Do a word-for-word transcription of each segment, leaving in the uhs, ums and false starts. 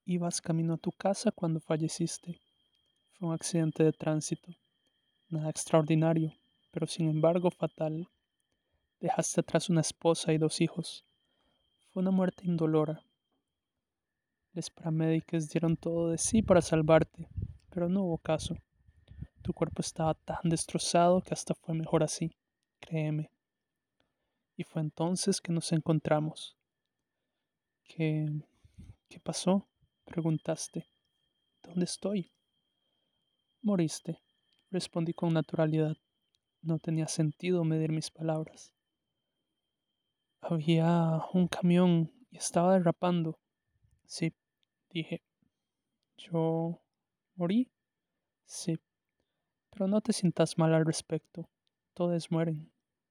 Ibas camino a tu casa cuando falleciste. Fue un accidente de tránsito. Nada extraordinario, pero sin embargo fatal. Dejaste atrás una esposa y dos hijos. Fue una muerte indolora. Los paramédicos dieron todo de sí para salvarte, pero no hubo caso. Tu cuerpo estaba tan destrozado que hasta fue mejor así, créeme. Y fue entonces que nos encontramos. ¿Qué, qué pasó? Preguntaste. ¿Dónde estoy? Moriste, respondí con naturalidad. No tenía sentido medir mis palabras. Había un camión y estaba derrapando. Sí, dije. ¿Yo morí? Sí, pero no te sientas mal al respecto. Todos mueren.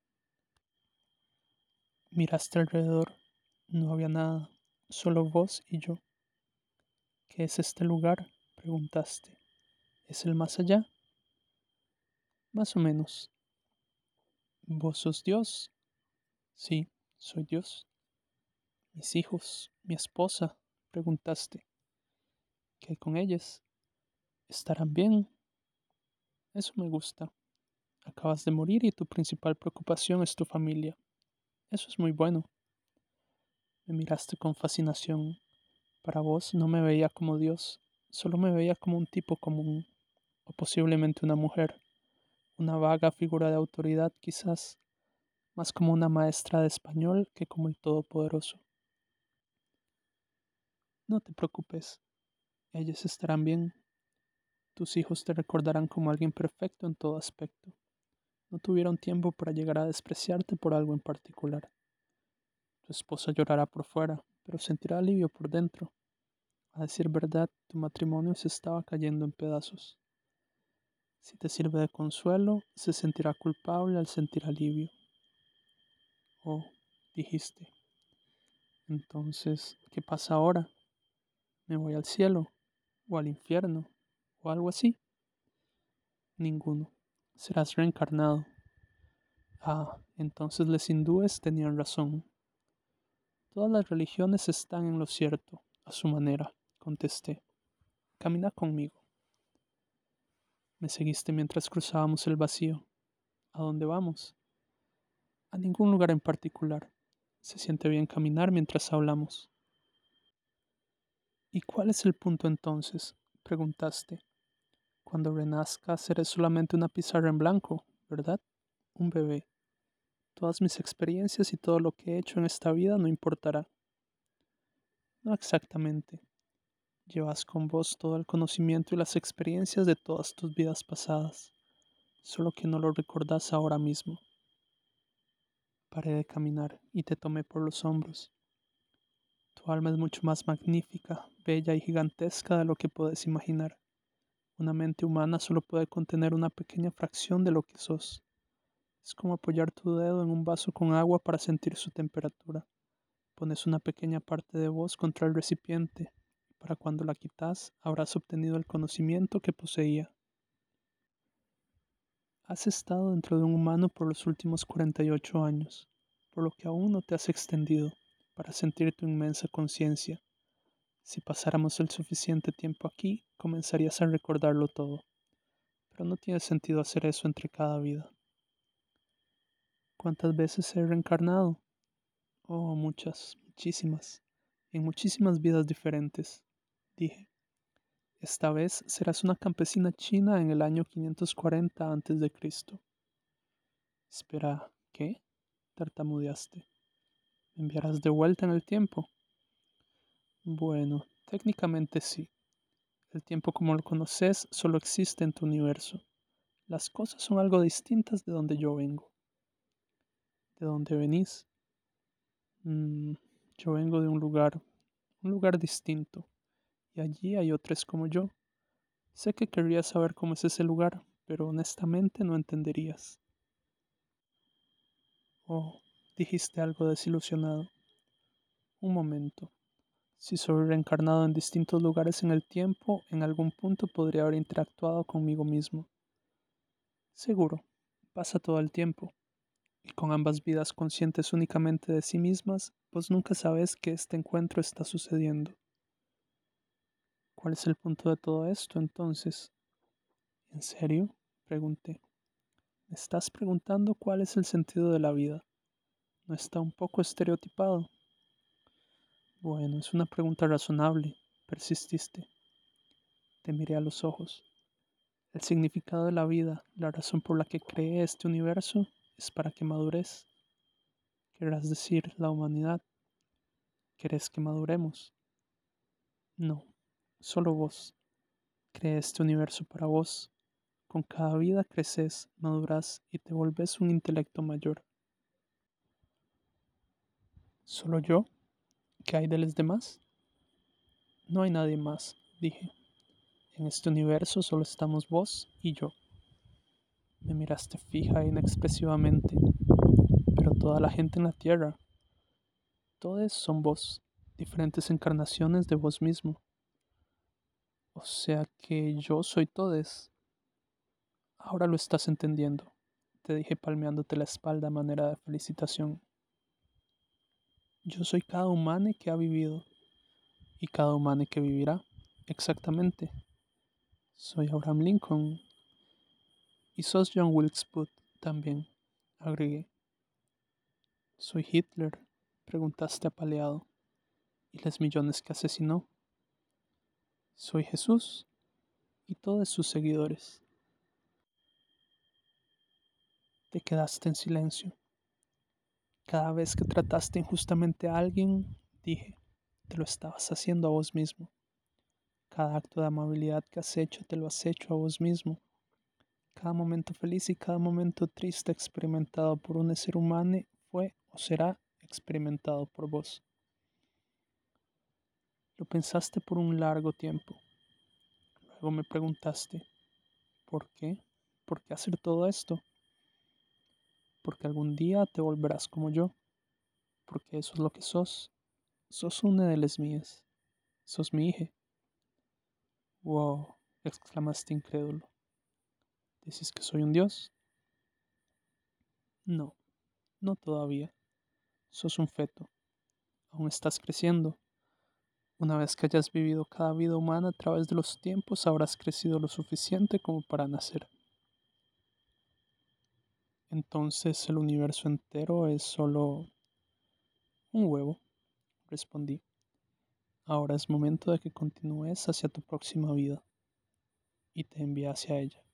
Miraste alrededor. No había nada, solo vos y yo. ¿Qué es este lugar? Preguntaste. ¿Es el más allá? Más o menos. ¿Vos sos Dios? Sí, soy Dios. ¿Mis hijos? ¿Mi esposa? Preguntaste. ¿Qué hay con ellos? ¿Estarán bien? Eso me gusta. Acabas de morir y tu principal preocupación es tu familia. Eso es muy bueno. Me miraste con fascinación. Para vos no me veía como Dios, solo me veía como un tipo común, o posiblemente una mujer, una vaga figura de autoridad quizás, más como una maestra de español que como el Todopoderoso. No te preocupes, ellos estarán bien. Tus hijos te recordarán como alguien perfecto en todo aspecto. No tuvieron tiempo para llegar a despreciarte por algo en particular. Tu esposa llorará por fuera, pero sentirá alivio por dentro. A decir verdad, tu matrimonio se estaba cayendo en pedazos. Si te sirve de consuelo, se sentirá culpable al sentir alivio. Oh, dijiste. Entonces, ¿qué pasa ahora? ¿Me voy al cielo? ¿O al infierno? ¿O algo así? Ninguno. Serás reencarnado. Ah, entonces los hindúes tenían razón. Todas las religiones están en lo cierto, a su manera, contesté. Camina conmigo. Me seguiste mientras cruzábamos el vacío. ¿A dónde vamos? A ningún lugar en particular. Se siente bien caminar mientras hablamos. ¿Y cuál es el punto entonces? Preguntaste. Cuando renazca seré solamente una pizarra en blanco, ¿verdad? Un bebé. Todas mis experiencias y todo lo que he hecho en esta vida no importará. No exactamente. Llevas con vos todo el conocimiento y las experiencias de todas tus vidas pasadas, solo que no lo recordás ahora mismo. Paré de caminar y te tomé por los hombros. Tu alma es mucho más magnífica, bella y gigantesca de lo que puedes imaginar. Una mente humana solo puede contener una pequeña fracción de lo que sos. Es como apoyar tu dedo en un vaso con agua para sentir su temperatura. Pones una pequeña parte de vos contra el recipiente, y para cuando la quitas habrás obtenido el conocimiento que poseía. Has estado dentro de un humano por los últimos cuarenta y ocho años, por lo que aún no te has extendido para sentir tu inmensa conciencia. Si pasáramos el suficiente tiempo aquí, comenzarías a recordarlo todo, pero no tiene sentido hacer eso entre cada vida. ¿Cuántas veces he reencarnado? Oh, muchas, muchísimas, en muchísimas vidas diferentes, dije. Esta vez serás una campesina china en el año quinientos cuarenta antes de Cristo. Espera, ¿qué? Tartamudeaste. ¿Me enviarás de vuelta en el tiempo? Bueno, técnicamente sí. El tiempo como lo conoces solo existe en tu universo. Las cosas son algo distintas de donde yo vengo. ¿De dónde venís? Mm, yo vengo de un lugar, un lugar distinto, y allí hay otros como yo. Sé que querrías saber cómo es ese lugar, pero honestamente no entenderías. Oh, dijiste algo desilusionado. Un momento. Si soy reencarnado en distintos lugares en el tiempo, en algún punto podría haber interactuado conmigo mismo. Seguro, pasa todo el tiempo, y con ambas vidas conscientes únicamente de sí mismas, pues nunca sabes que este encuentro está sucediendo. ¿Cuál es el punto de todo esto entonces? ¿En serio? Pregunté. ¿Me estás preguntando cuál es el sentido de la vida? ¿No está un poco estereotipado? Bueno, es una pregunta razonable, persististe. Te miré a los ojos. El significado de la vida, la razón por la que creé este universo, es para que madures. Querrás decir, la humanidad. ¿Querés que maduremos? No, solo vos. Creé este universo para vos. Con cada vida creces, maduras y te volvés un intelecto mayor. ¿Solo yo? ¿Qué hay de los demás? No hay nadie más, dije. En este universo solo estamos vos y yo. Me miraste fija e inexpresivamente. Pero toda la gente en la Tierra, todos son vos, diferentes encarnaciones de vos mismo. O sea que yo soy todes. Ahora lo estás entendiendo, te dije palmeándote la espalda a manera de felicitación. Yo soy cada humano que ha vivido y cada humano que vivirá. Exactamente. Soy Abraham Lincoln. Y sos John Wilkes Booth también, agregué. Soy Hitler, preguntaste apaleado. ¿Y los millones que asesinó? Soy Jesús y todos sus seguidores. Te quedaste en silencio. Cada vez que trataste injustamente a alguien, dije, te lo estabas haciendo a vos mismo. Cada acto de amabilidad que has hecho, te lo has hecho a vos mismo. Cada momento feliz y cada momento triste experimentado por un ser humano fue o será experimentado por vos. Lo pensaste por un largo tiempo. Luego me preguntaste, ¿por qué? ¿Por qué hacer todo esto? Porque algún día te volverás como yo. Porque eso es lo que sos. Sos una de las mías. Sos mi hija. Wow, exclamaste incrédulo. ¿Dices que soy un dios? No, no todavía. Sos un feto. Aún estás creciendo. Una vez que hayas vivido cada vida humana a través de los tiempos, habrás crecido lo suficiente como para nacer. Entonces el universo entero es solo un huevo, respondí. Ahora es momento de que continúes hacia tu próxima vida y te envíe hacia ella.